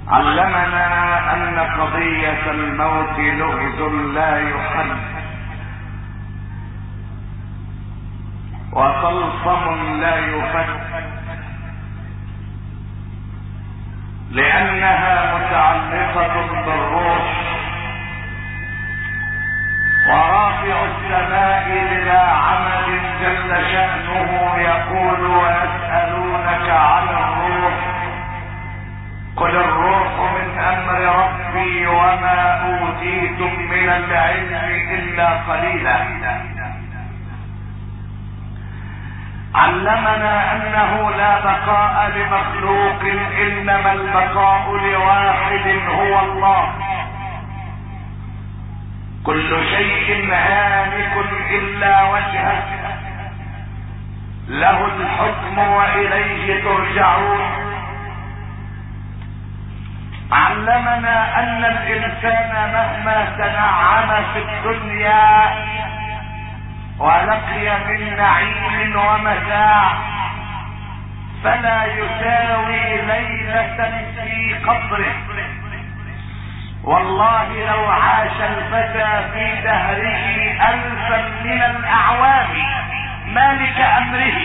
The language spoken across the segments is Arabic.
علمنا ان قضية الموت لغز لا يحل وطلسم لا يفك، لانها متعلقة بالروح، ورافع السماء الى عمد جل شأنه يقول ويسألونك عن الروح قل الروح من امر ربي وما اوتيتم من العلم الا قليلا. علمنا انه لا بقاء لمخلوق انما البقاء لواحد هو الله. كل شيء هالك الا وجهه، له الحكم واليه ترجعون. علمنا ان الانسان مهما تنعم في الدنيا ولقي من نعيم ومتاع فلا يساوي ليلة في قبره. والله لو عاش الفتى في دهره 1000 من الاعوام مالك امره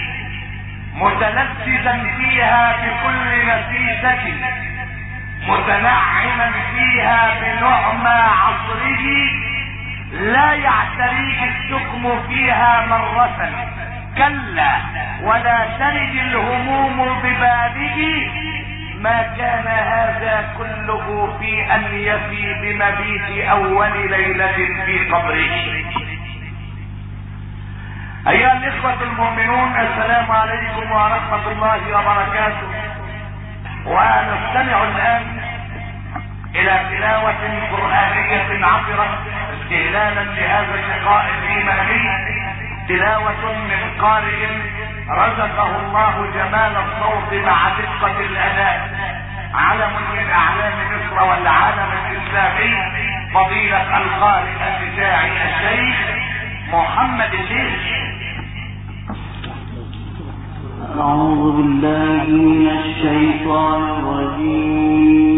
متلذذا فيها بكل نفيسة متنعما فيها بنعمى عصره لا يعتريه السقم فيها مرة، كلا ولا ترد الهموم ببابه ما كان هذا كله في ان يفي بمبيت اول ليلة في قبره. ايها الاخوة المؤمنون، السلام عليكم ورحمة الله وبركاته. ونستمع الان الى تلاوة قرآنية عطرة استهلالا لهذا اللقاء الايماني، تلاوة من قارئ رزقه الله جمال الصوت مع دقة الاداء، علم من اعلام مصر والعالم الاسلامي، فضيلة القارئ البتاعي الشيخ محمد الليثي. أعوذ بالله من الشيطان الرجيم.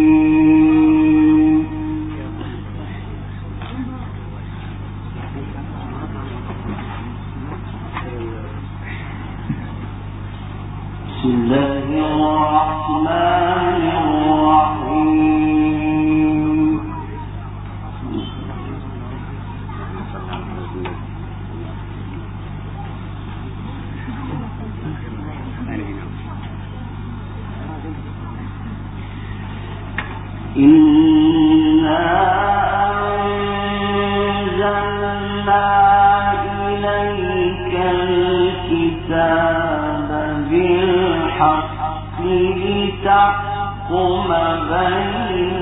بسم الله الرحمن الرحيم. إنا أنزلنا إليك الكتاب بالحق لتحكم بين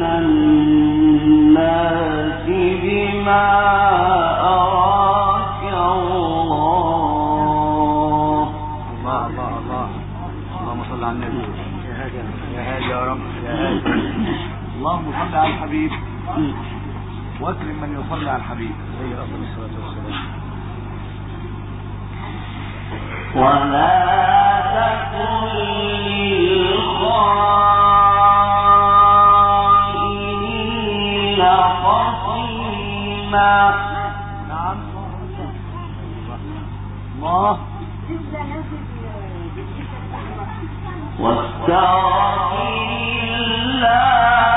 الناس بما أراك الله. الله الله الله، اللهم صل على النبي. يا هادي يا رب، يا هادي. اللهم صل على الحبيب واكرم من يصلي على الحبيب عليه افضل الصلاه والسلام. ولا تكن للخائنين خصيما. نعم الله. واستغفر الله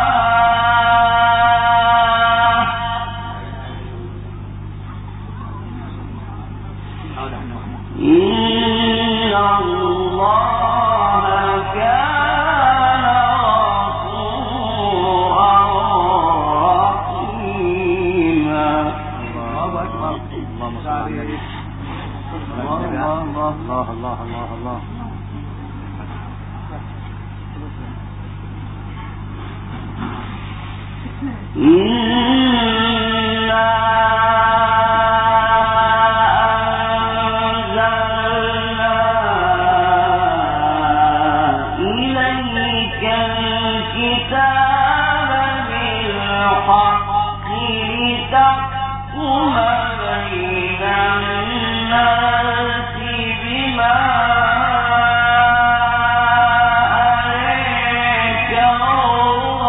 إن الله كان غفورا رحيما. الله اكبر. اللهم صل على النبي. الله الله الله الله الله الله. بما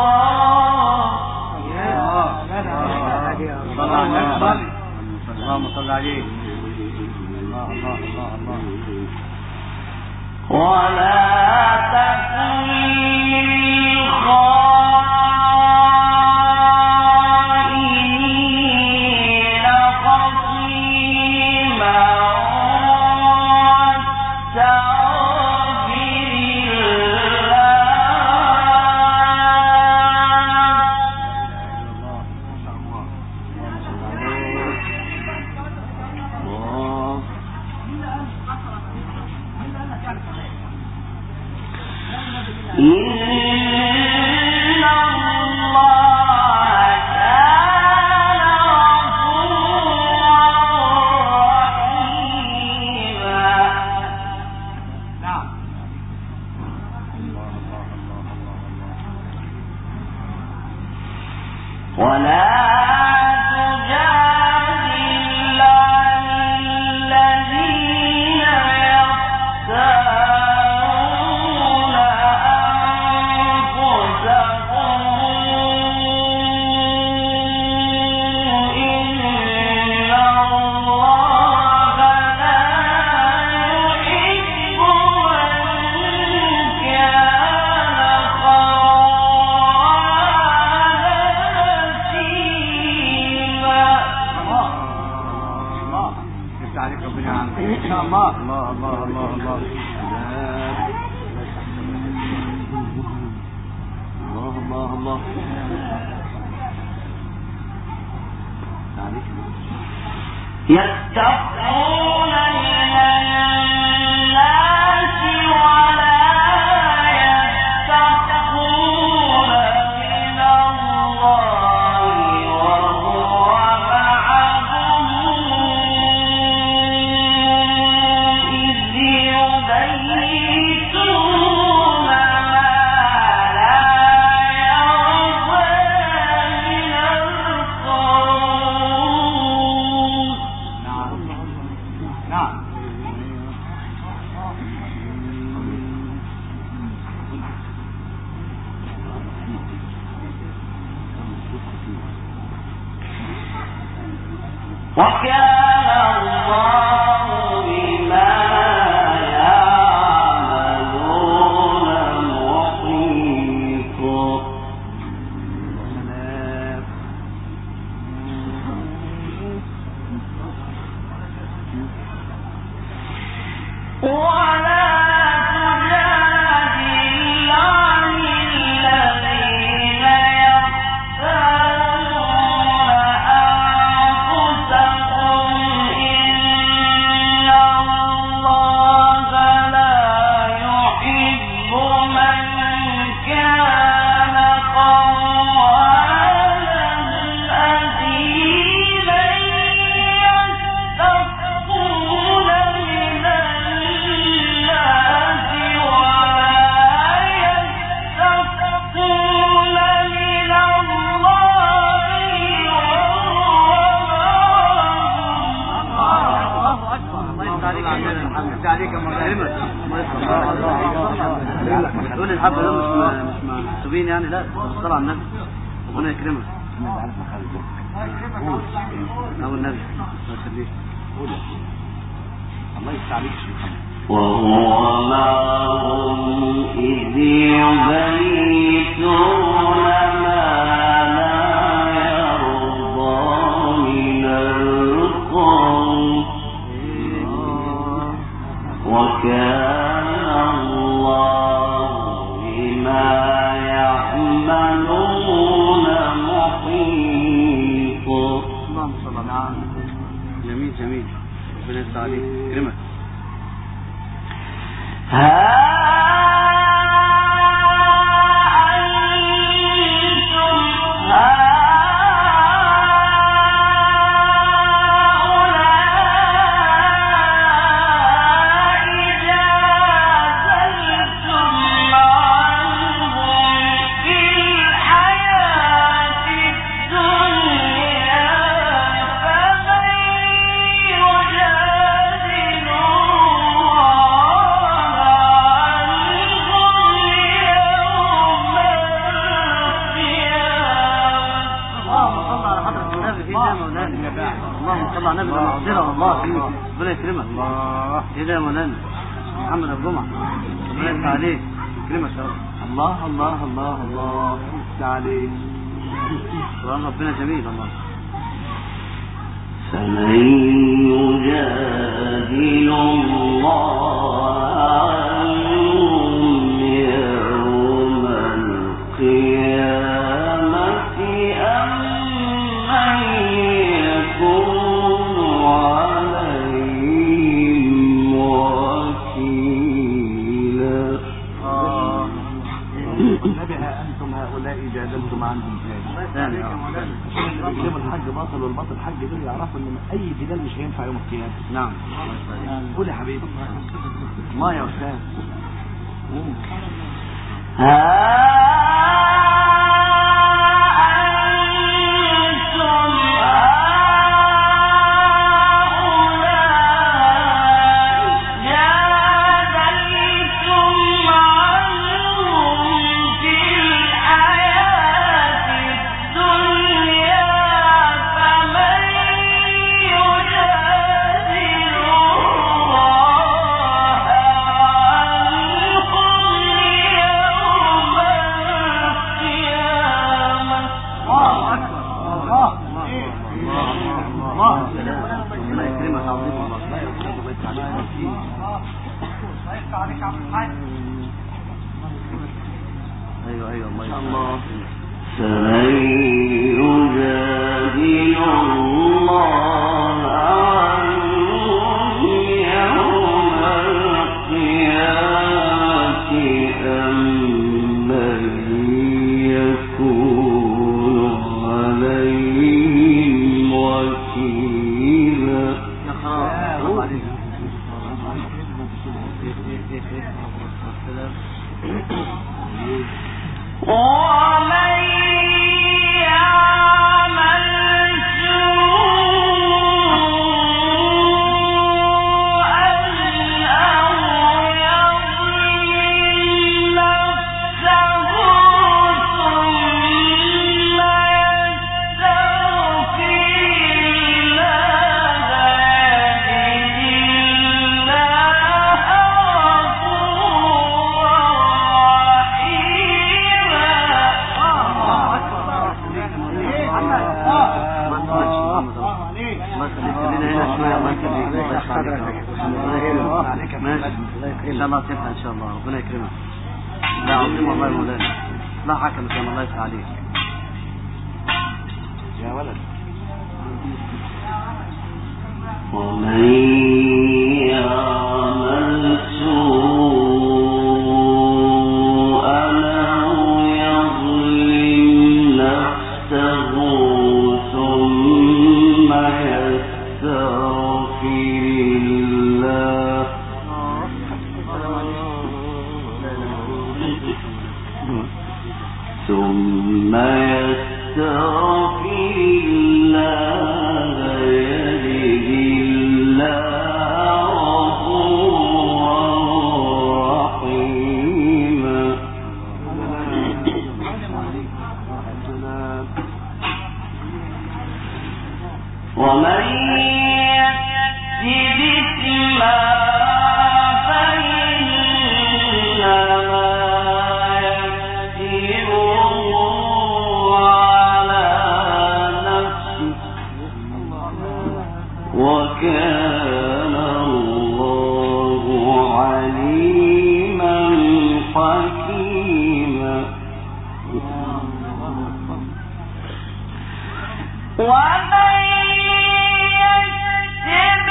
يستخفون من الناس ولا يستخفون من الله وهو معهم إذ يبيتون ما لا يرضى من القول. نعم. وكان الله بما يعملون محيطا. ولا تجادل عن الذين يختارون أنفسهم إن الله لا يحب من كان خوانا أثيما يستخفون من الناس ولا يستخفون من الله عليك مكرمة تقول الحب ده مش مكتوبين يعني، لا الصلاة على النبي ربنا يكرمك. أو النبي يخليك الله يستعليك وهو معهم إذ يبيتون ما لا يرضى من القول. وكان الله بما يعملون محيطا. اللهم صل على النبي. جميل جميل ربنا يستعليك يكرمك. اللهم صل على النبي المغفرة الله فيك ربنا يكرمك. الله ايه ده يا مولانا محمد الجمعة. ربنا يفتح عليك يكرمك يا رب. الله الله الله الله يفتح عليك. قرآن ربنا جميل الله. فمن يجادل الله عنهم يوم القيامة أم من يكون عليهم وكيلا. النبي أنتم هؤلاء جادلتم عنهم ثاني اللي بيجيبوا الحج باطل والباطل حج دول يعرفوا ان اي جدال مش هينفع يوم القيامه. نعم. قول يا حبيبي. الله يا استاذ. ايوه الله يا الله. فمن يجادل الله عنهم يوم القيامة أم من يكون عليهم وكيلا. يا خلاص. ومن يعمل سوءا أو يظلم نفسه ثم يستغفر الله يجد الله غفورا ان شاء الله تنفع ان شاء الله. ربنا يكرمك. لا عظيم والله يا مولانا. لا حكم كان الله يفتح عليك يا ولد. ومن يعمل سوءا أو يظلم نفسه ثم يستغفر الله يجد الله غفورا رحيما. ومن يكسب إثما فإنما يكسبه على نفسه وكان الله عليما حكيما. ومن يكسب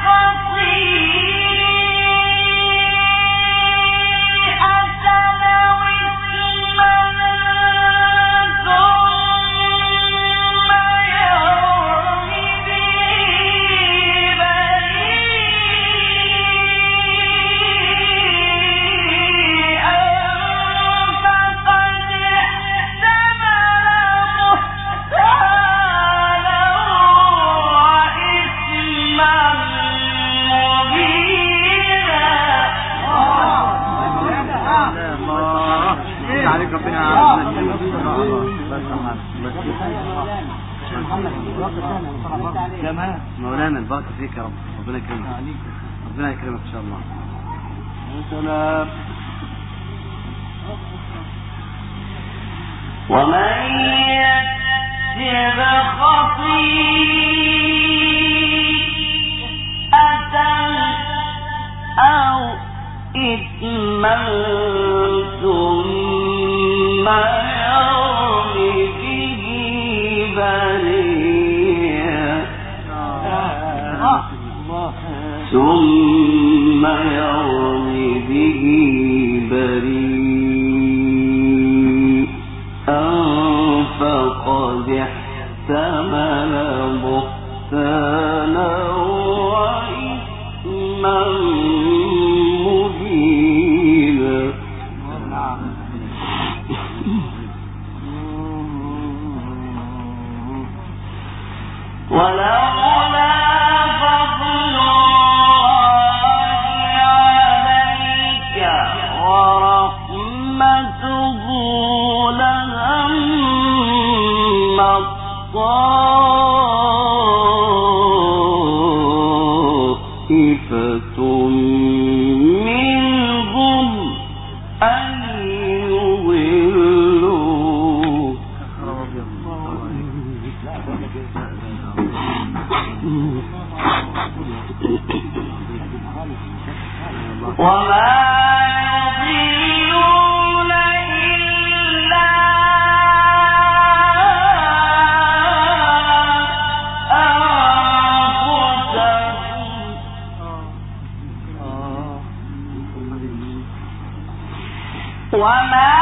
خطيئة أو إثما ثم يرم به بريئا فقد احتمل بهتانا وإثما مبينا. عليك ربنا كمان مولانا البركة فيك يا رب. ربنا يكرمك. ربنا يكرمك ان شاء الله. يا سلام. ومن يكسب خطيئة أو إثما ثم يرم به بريئا ثم يرم به بريئا فقد احتمل بهتانا وإثما مبينا. ولولا فضل الله عليك ورحمته لهم طائفة منهم أن يضلوك وما يضلون إلا أنفسهم وما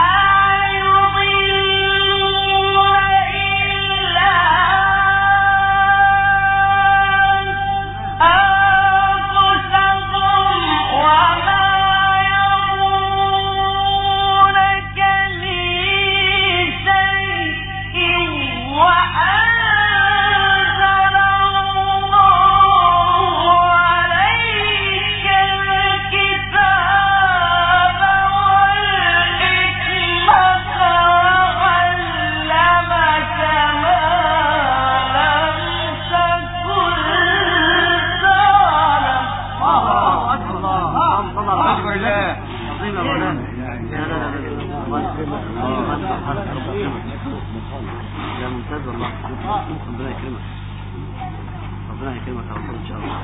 ممتاز والله. ربنا يكرمك ربنا يكرمك يا رب ان شاء الله.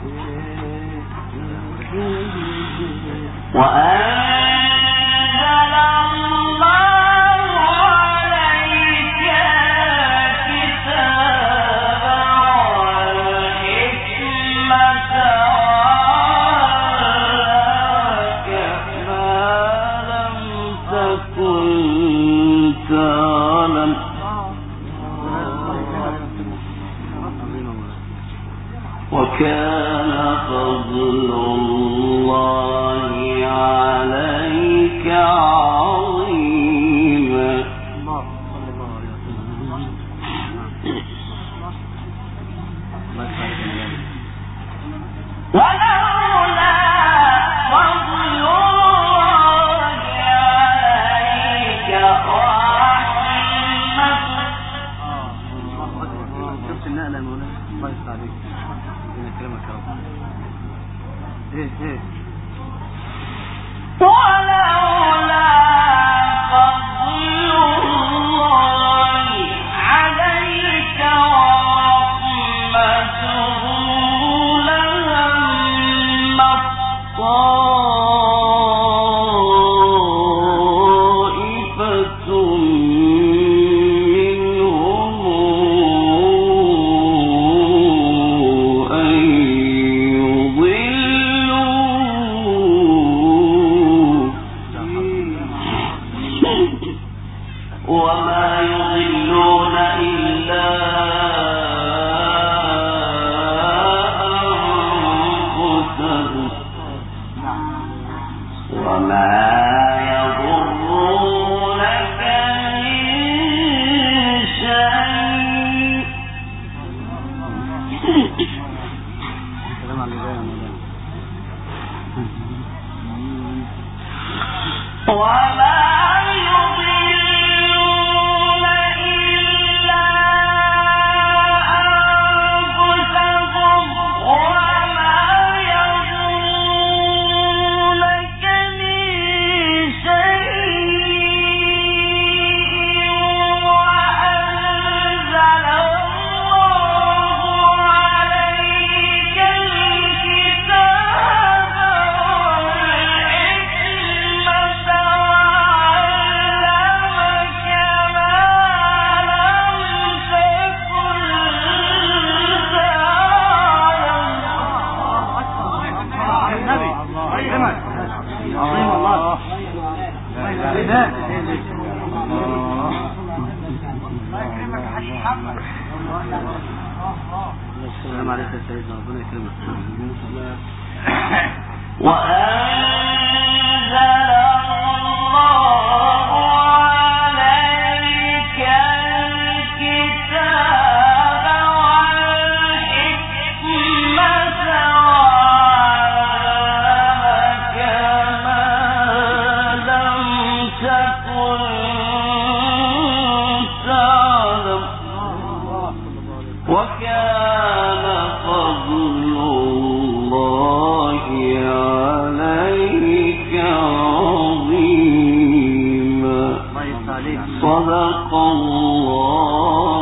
وأنزل الله عليك الكتاب والحكمة وعلمك ما لم تكن تعلم وكان فضل الله عليك عظيما. ولولا فضل الله عليك ورحمته. شفت النقلة يا مولانا؟ الله يفتح عليك. ربنا يكرمك يا رب. ايه ولولا فضل الله عليك ورحمته لهم طائفة وما يضلون إلا أنفسهم وما يضرونك من شيء. وما يضلون لا لا لا. الله يكرمك يا حاج محمد. السلام عليكم يا سيدنا ربنا يكرمك. وأنزل الله عليك الكتاب والحكمة وعلمك ما لم تكن تعلم وكان فضل الله عليك عظيما. صدق الله